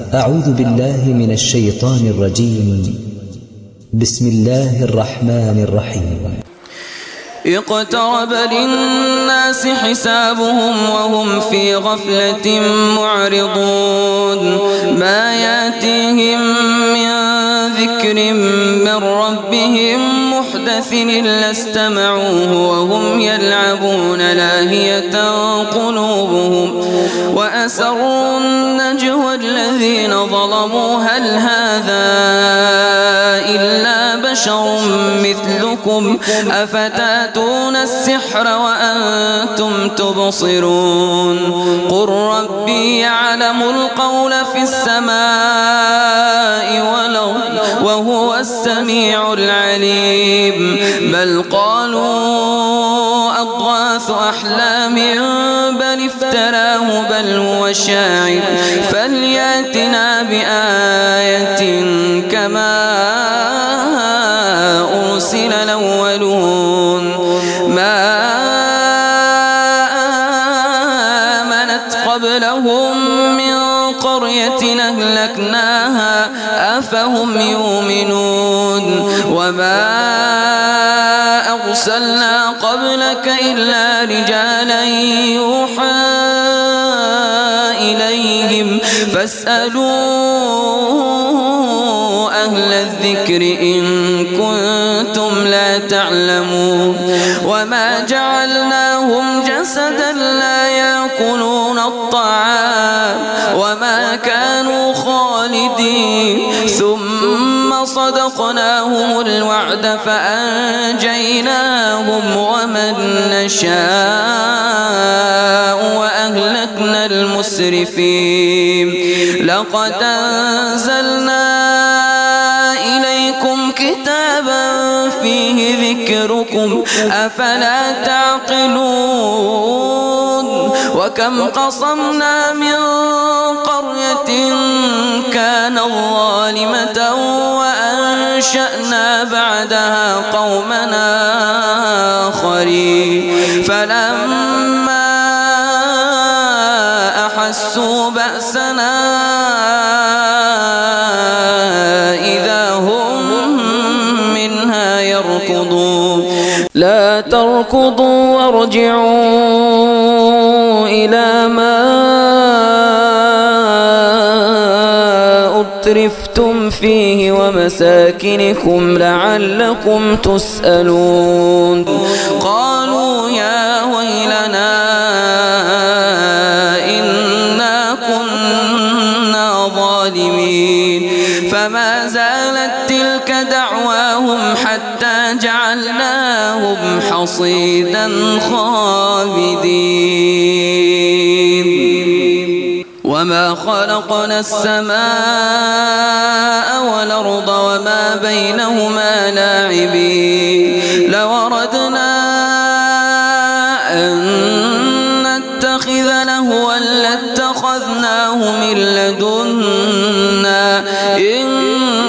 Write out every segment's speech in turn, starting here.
أعوذ بالله من الشيطان الرجيم. بسم الله الرحمن الرحيم. اقترب للناس حسابهم وهم في غفلة معرضون ما يأتيهم من ذكر من ربهم محدث إلا استمعوه وهم يلعبون لاهية قلوبهم وأسروا النجوى الذين ظلموا هل هذا إلا بشر مثلكم أفتاتون السحر وأنتم تبصرون قل ربي يعلم القول في السماء والأرض وهو السميع العليم بل قالوا أضغاث أحلام بل افتراه بل هو شاعر فلياتنا بآية كما أرسل الأولون ما آمنت قبلهم من قرية أهلكناها أفهم يؤمنون وما أرسلنا قبلك إلا رجالا يوحى إليهم فاسألوا أهل الذكر إن كنتم لا تعلمون وما جعلناهم جسدا لا يأكلون الطعام وما كانوا خالدين ثم صدقناهم الوعد فأنجيناهم ومن نشاء وأهلكنا المسرفين لقد أنزلنا إليكم كتابا فيه ذكركم أفلا تعقلون وكم قصمنا من قرية كانت ظالمة وأنشأنا بعدها قومنا آخرين فلما أحسوا بأسنا إذا هم منها يركضون لا تركضوا وارجعوا إلى ما أترفتم فيه ومساكنكم لعلكم تسألون قالوا يا ويلنا إنا كنا ظالمين فما زالت تلك دعواهم حتى جعلناهم حصيدا خامدين وما خلقنا السماء والأرض وما بينهما لاعبين لو أردنا أن نتخذ لهوا لاتخذناه من لدنا إن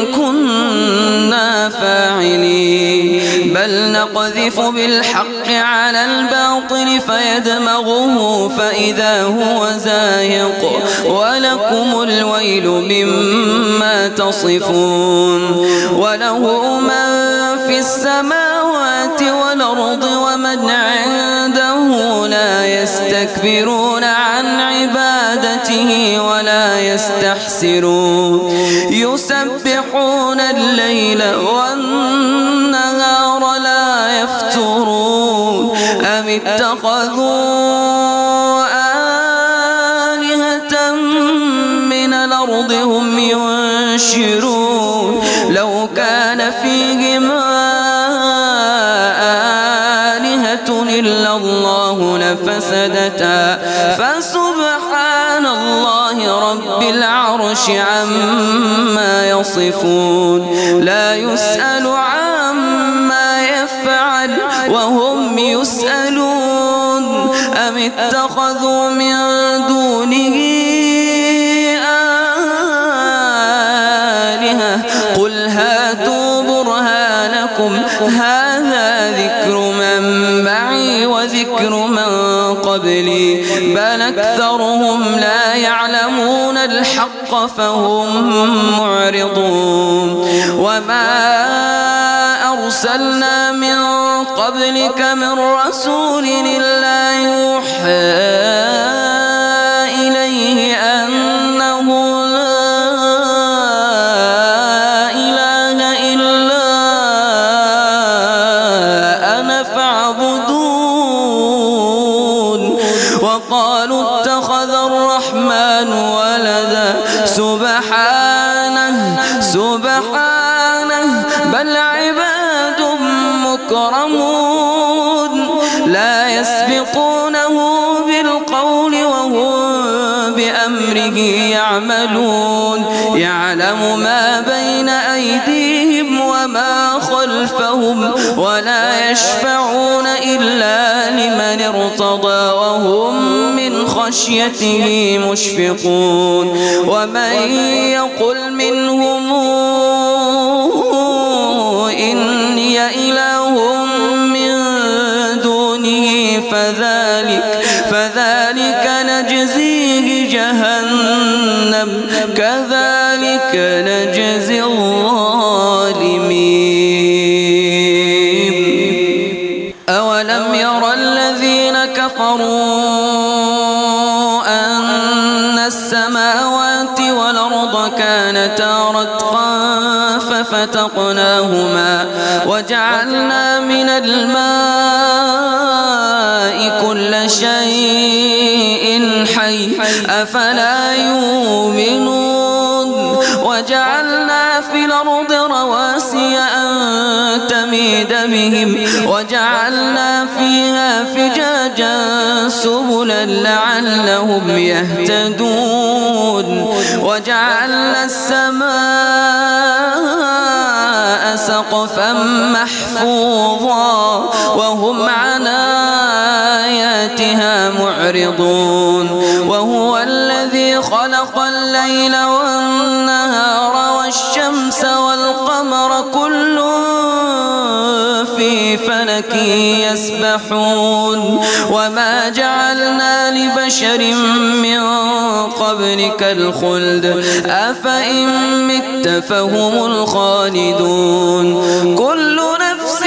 كنا فاعلين بل نقذف بالحق على الباطل فيدمغه فإذا هو زاهق ولكم الويل مما تصفون وله من في السماوات والأرض ومن عنده لا يستكبرون عن عبادته ولا يستحسرون يسبحون الليل والنهار لا يفترون أم اتخذوا آلهة من الأرض هم ينشرون لو كان فيهما آلهة إلا الله لفسدتا فسبحان الله رب العرش عما يصفون لا يسأل عما يفعل وهم يسألون أم اتخذوا من دونه آلهة قل هاتوا برهانكم هذا ذكر من معي وذكر من قبلي بل أكثرهم لا يعلمون الحق فهم معرضون وما أرسلنا من قبلك من رسول إلا يوحى إليه أنه لا إله إلا أنا فاعبدون وقالوا اتخذ الرحمن ولدا سبحانه بل عباد مكرمون لا يسبقونه بالقول وهم بأمره يعملون يعلم ما بين أيديهم وما خلفهم ولا يشفعون إلا لمن ارتضى وهم من خشيته مشفقون ومن يقل منهم إني إله من دونه فذلك نجزيه جهنم كذلك نجزي الظالمين أولم يرى الذين كفروا أن السماوات والأرض كانتا رتقا ففتقناهما وجعلنا من الماء كل شيء حي أفلا يؤمنون وجعلنا في الأرض رواسي أن تميد بهم وجعلنا فيها فجاجا سبلا لعلهم يهتدون وجعلنا السماء سقفا محفوظا وهم عن آياتها معرضون وهو الذي خلق الليل والنهار والشمس والقمر كل في فلك يسبحون وما جعلنا لبشر من قبلك الخلد أفإن مت فهم الخالدون كل نفس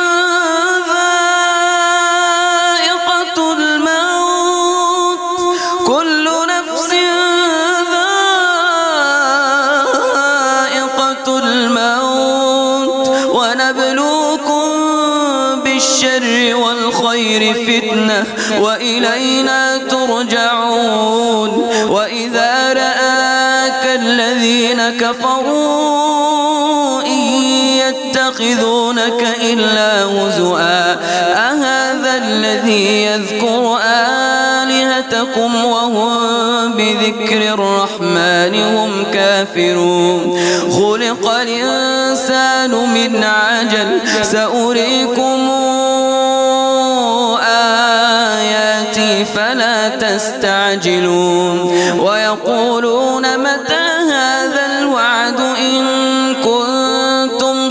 بالشر والخير فتنة وإلينا ترجعون وإذا رآك الذين كفروا إن يتخذونك إلا هزؤا أهذا الذي يذكر آلهتكم وهم بذكر الرحمن هم كافرون خلق الإنسان من عجل سأريكم آياتي فلا تستعجلون ويقولون متى هذا الوعد إن كنتم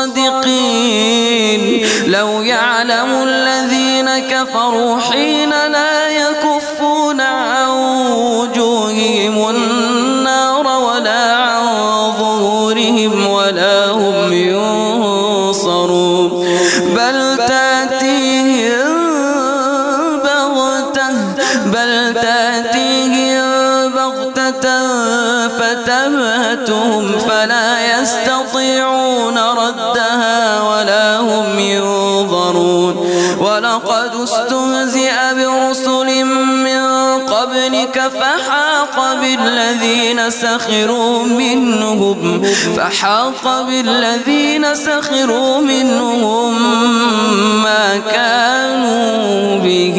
صادقين لو يعلم الذين كفروا حين لا يكفون عن وجوههم النار ولا عن ظهورهم ولا هم ينصرون بل تأتيهم بغتة فتبهتهم فلا يستطيعون ردها ولا هم ينظرون ولقد استهزئ برسل من قبلك فحاق بالذين سخروا منهم ما كانوا به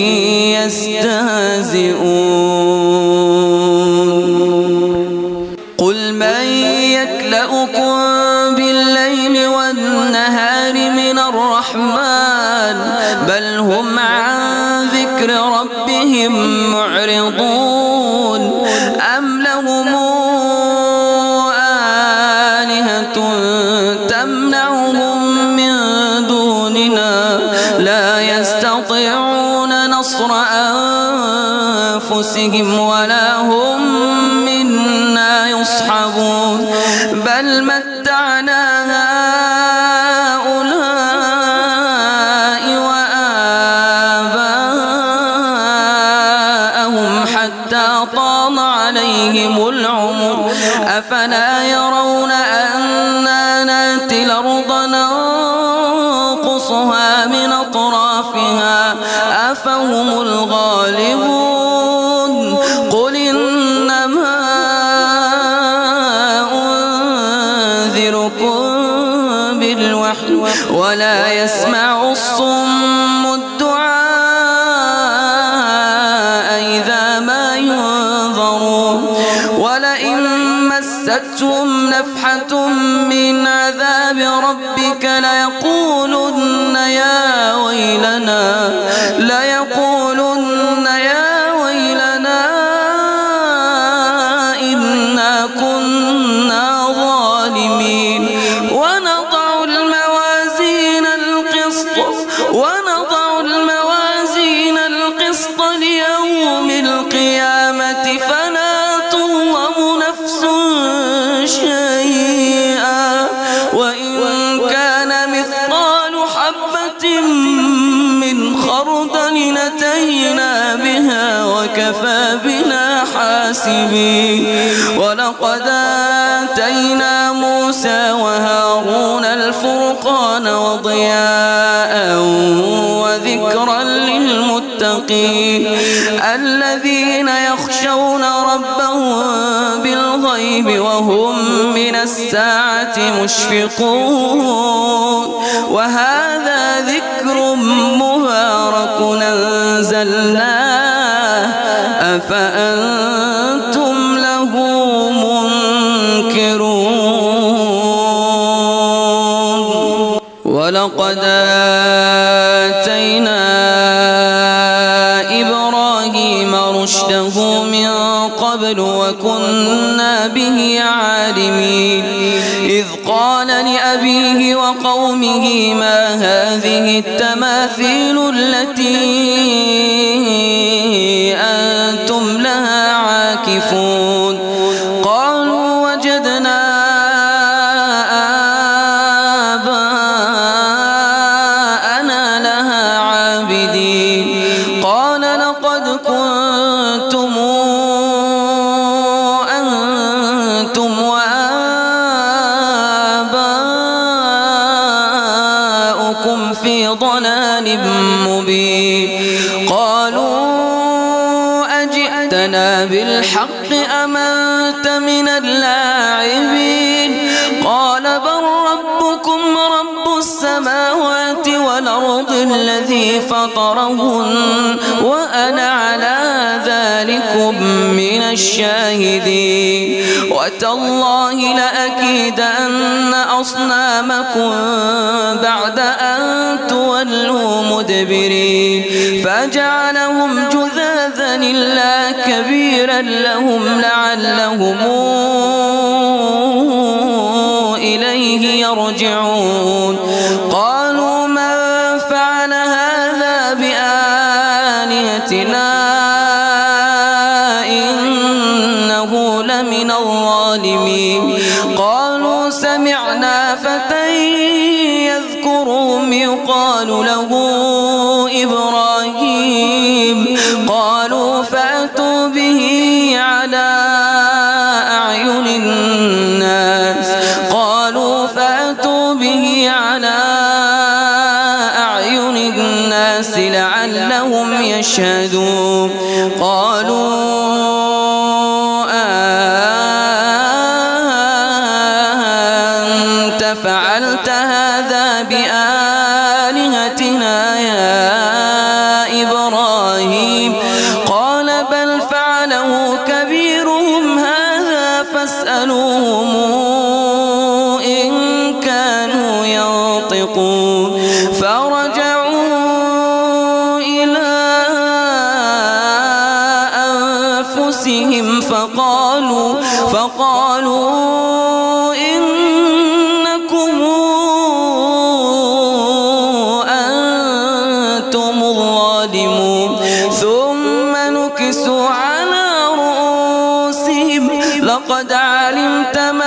يستهزئون قل من يكلؤكم بالليل والنهار من الرحمن بل هم عن ذكر ربهم معرضون أم لهم آلهة تمنعهم من دوننا لا يستطيعون نصر أنفسهم ولا هم منا يصحبون يسمعون بل متعنا هؤلاء وآباءهم حتى طال عليهم العمر أفلا يرون أنا نأتي الأرض ننقصها من أطرافها أفهم الغالبون قل إنما أنذركم بالوحي ولا يسمع الصم الدعاء إذا ما ينظرون ولئن مستهم نفحة من عذاب ربك ليقولن يا ويلنا إنا كنا ظالمين ونضع الموازين القسط ليوم القيامة فلا تظلم نفس شيئا وإن كان مثقال حبة من خردل أتينا بها وكفى بنا حاسبين ولقد آتينا موسى وهارون الفرقان وضياء وذكرا للمتقين الذين يخشون ربهم بالغيب وهم من الساعة مشفقون وهذا ذكر مبارك أنزلناه أفأنتم له منكرون ولقد آتينا إبراهيم رشده من قبل وكنا به عالمين إذ قال لأبيه وقومه ما هذه التماثيل التي أنتم لها عاكفون قالوا وجدنا آباءنا لها عابدين قال لقد كنتم أنتم وآباؤكم في ضلال مبين قالوا أجئتنا بالحق أم أنت من اللاعبين قال بل ربكم رب السماوات والأرض الذي فطرهن وأنا على ذلكم من الشاهدين وتالله لأكيدن أصنامكم بعد أن تولوا مدبرين فجعلهم جذاذا إلا كبيرا لهم لعلهم إليه يرجعون قالوا من فعل هذا بآلهتنا إنه لمن الظالمين قالوا سمعنا فتى يذكرهم يقال له إبراهيم قالوا فأتوا به على أعين الناس لعلهم يشهدون قالوا أنت فعلت هذا بآلهتنا يا إبراهيم قال بل فعله كبيرهم هذا فاسألوهم إن كانوا ينطقون فرجعوا إلى أنفسهم فقالوا إنكم أنتم الظالمون ثم نكسوا على رؤوسهم لقد علمت ما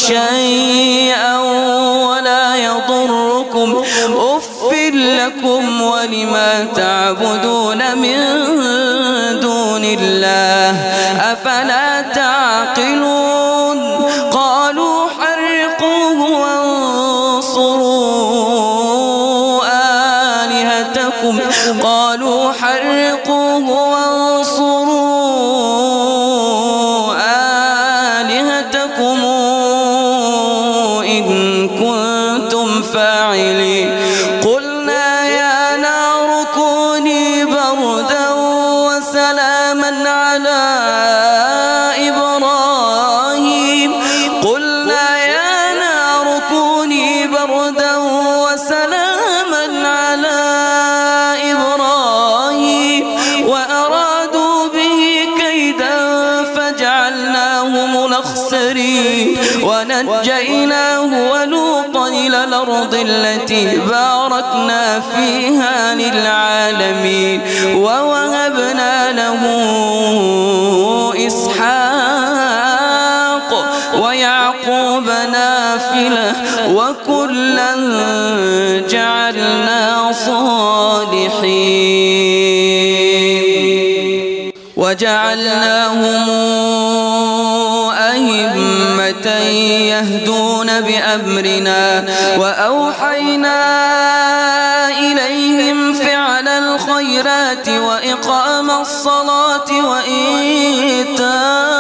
شيئا ولا يضركم أف لكم ولما تعبدون من دون الله أفلا تعقلون قالوا حرقوه وانصروا آلهتكم إن كنتم فاعلين قلنا يا نار كوني بردا وسلاما على إبراهيم وأرادوا به كيدا فجعلناهم الأخسرين ونجيناه ولوطا إلى الأرض التي باركنا فيها للعالمين ووهبنا له إسحاق ويعقوب نافلة وكلا جعلنا صالحين وجعلناهم أئمة يهدون بأمرنا وأوحينا إليهم فعل الخيرات وإقام الصلاة وإيتاء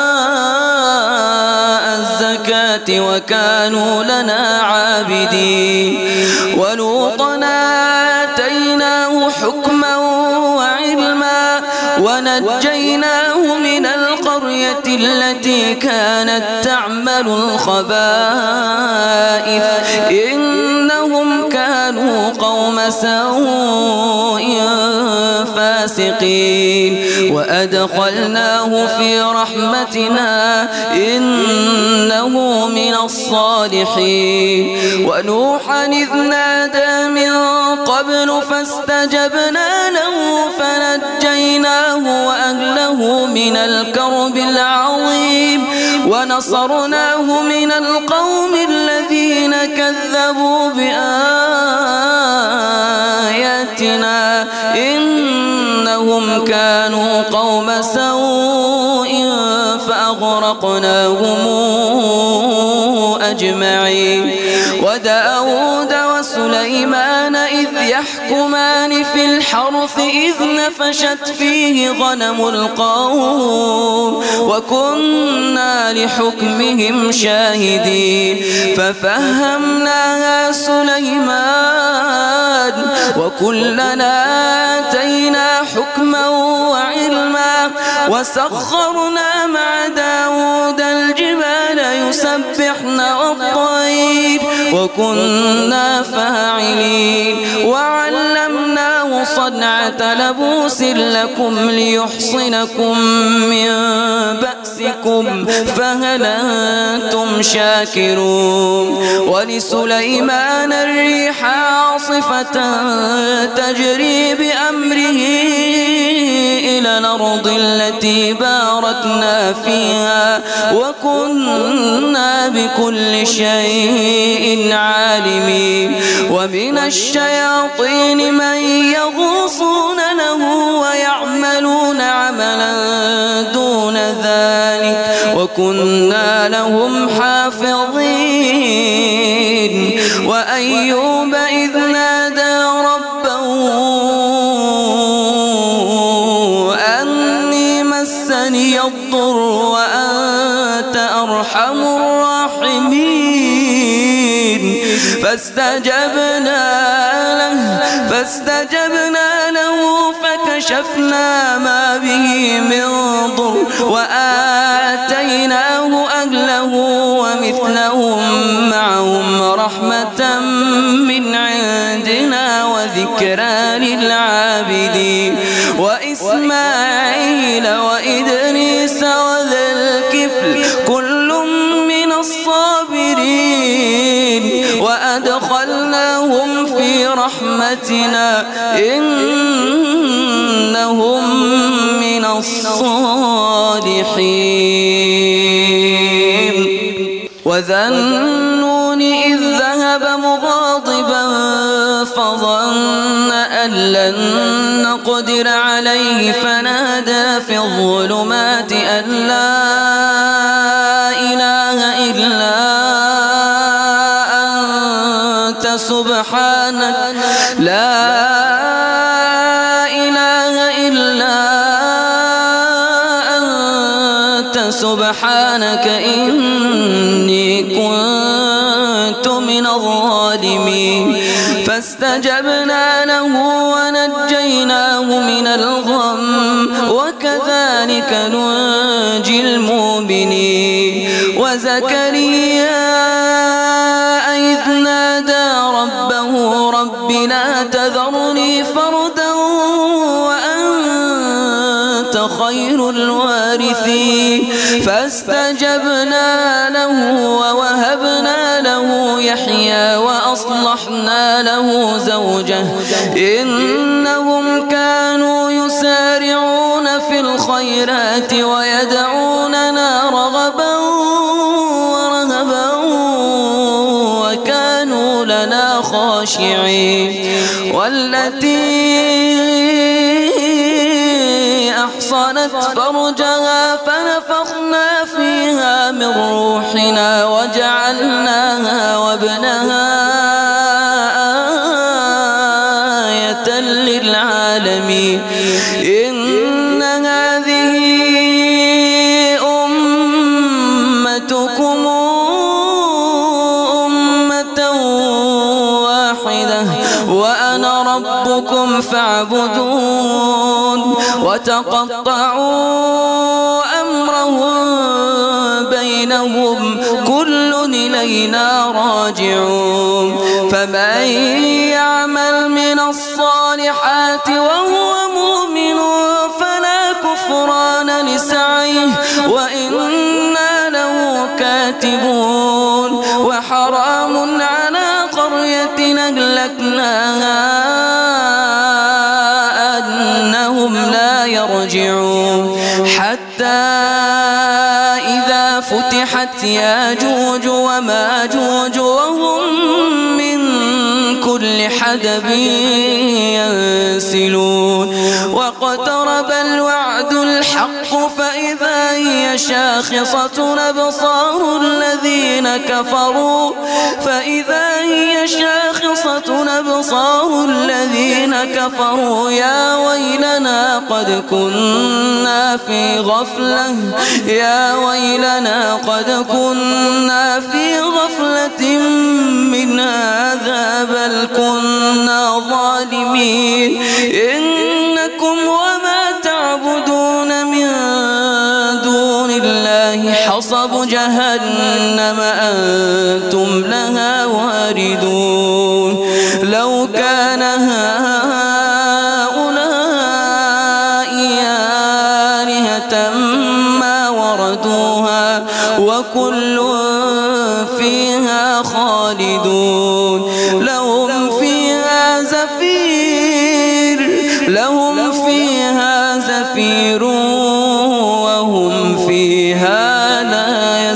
الزكاة وكانوا لنا عابدين ولوطا آتيناه حكما وعلما ونجيناه من القرية التي كانت تعمل الخبائث إنهم كانوا قوم سوء فاسقين وأدخلناه في رحمتنا إنه من الصالحين ونوحا إذ نادى من قبل فاستجبنا له فنجيناه وأهله من الكرب العظيم ونصرناه من القوم الذين كذبوا بآياتنا إنهم كانوا قوم سوء فأغرقناهم أجمعين وداود وسليمان إذ يحكمان في الحرث إذ نفشت فيه غنم القوم وكنا لحكمهم شاهدين ففهمناها سليمان وكلنا آتينا حكما وعلما وسخرنا مع داود الجبال يسبحن والطير وكنا فاعلين وعلمناه صنعة لبوس لكم ليحصنكم من بأسكم فهل أنتم شاكرون ولسليمان الريح عاصفة تجري بأمره إلى الأرض التي باركنا فيها وكنا بكل شيء عالمين ومن الشياطين من يغوصون له ويعملون عملا دون ذلك وكنا لهم حافظين وأيوب إذ نادى ربه أني مسني الضر وأنت أرحم الراحمين فاستجبنا له فكشفنا ما به من ضر وآتيناه أهله ومثلهم معهم رحمة من عندنا وذكرى للعابدين وإسماعيل وإدريس وذا الكفل كل من الصابرين وأدخلناهم في رحمتنا إنهم من الصالحين إذ ذهب مغاضبا فظن أن لن نقدر عليه فنادى في الظلمات أن لا إله إلا أنت سبحانك سبحانك إني كنت من الظالمين فاستجبنا له ونجيناه من الغم وكذلك ننجي المؤمنين وزكريا إذ نادى ربه رب لا تذرني فردا وأنت خير الوارثين فاستجبنا له ووهبنا له يحيى وأصلحنا له زوجه إنهم كانوا يسارعون في الخيرات ويدعوننا رغبا ورهبا وكانوا لنا خاشعين والتي أحصنت فرجها فنفخنا فيها من روحنا وجعلناها وابنها آية للعالمين إن هذه أمتكم أمة واحدة وأنا ربكم فاعبدون وتقطعوا أمرهم بينهم كل إلينا راجعون فمن يعمل من الصالحات وهو مؤمن فلا كفران لسعيه وإنا له كاتبون وحرام على قرية أهلكناها يرجعون حتى إذا فتحت ياجوج وماجوج وهم من كل حدب ينسلون واقترب الوعد الحق فإذا هي شاخصة أبصار الذين كفروا يا ويلنا قد كنا في غفلة من هذا بل كنا ظالمين إنكم وما تعبدون من دون الله حصب جهنم أنتم لها واردون لو كان هؤلاء آلهة ما وردوها وكل فيها خالدون لهم فيها زفير وهم فيها لا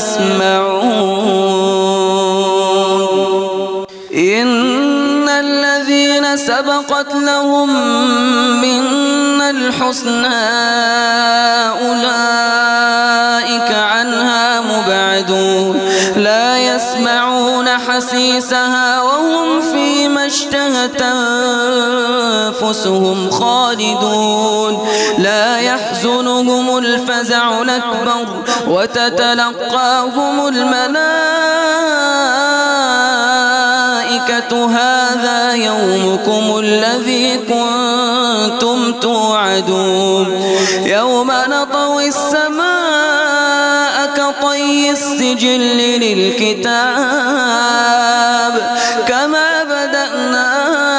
يسمعون إن الذين سبقت لهم منا الحسنى أولئك عنها مبعدون لا يسمعون حسيسها وهم فيما اشتهت أنفسهم خالدون لا يحزنهم الفزع الأكبر وتتلقاهم الملائكة هذا يومكم الذي كنتم توعدون يوم نطوي السماء كطي السجل للكتاب كما بدأنا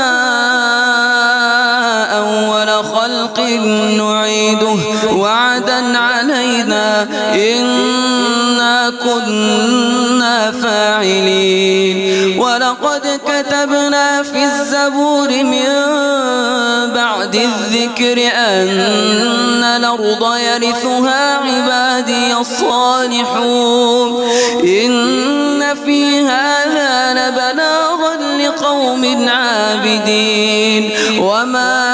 أول خلق نعيده وعدا علينا إنا كنا فاعلين ولقد كتبنا في الزبور من بعد الذكر أن الأرض يرثها عبادي الصالحون إن في هذا لقوم عابدين وما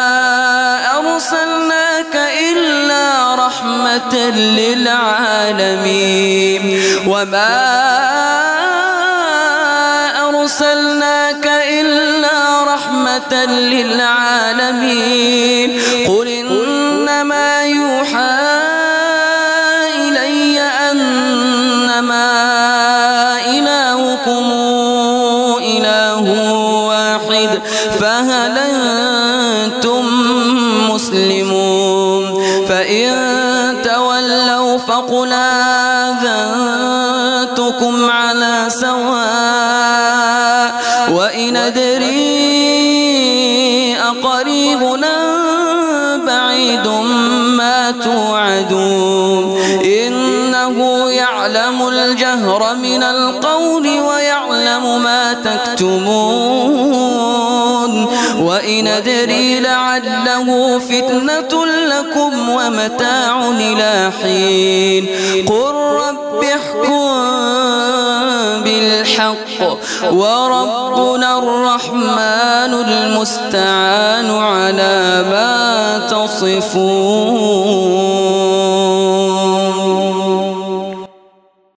أرسلناك إلا رحمة للعالمين قل إنما يوحى إلي أنما إلهكم إله واحد فهل أنتم مسلمون فإن تولوا فقل آذنتكم على سواء وإن أدري أقريب أم بعيد ما توعدون إنه يعلم الجهر من القول ويعلم ما تكتمون وإن أدري لعله فتنة لكم ومتاع إلى حين قل رب احكم بالحق وربنا الرحمن المستعان على ما تصفون.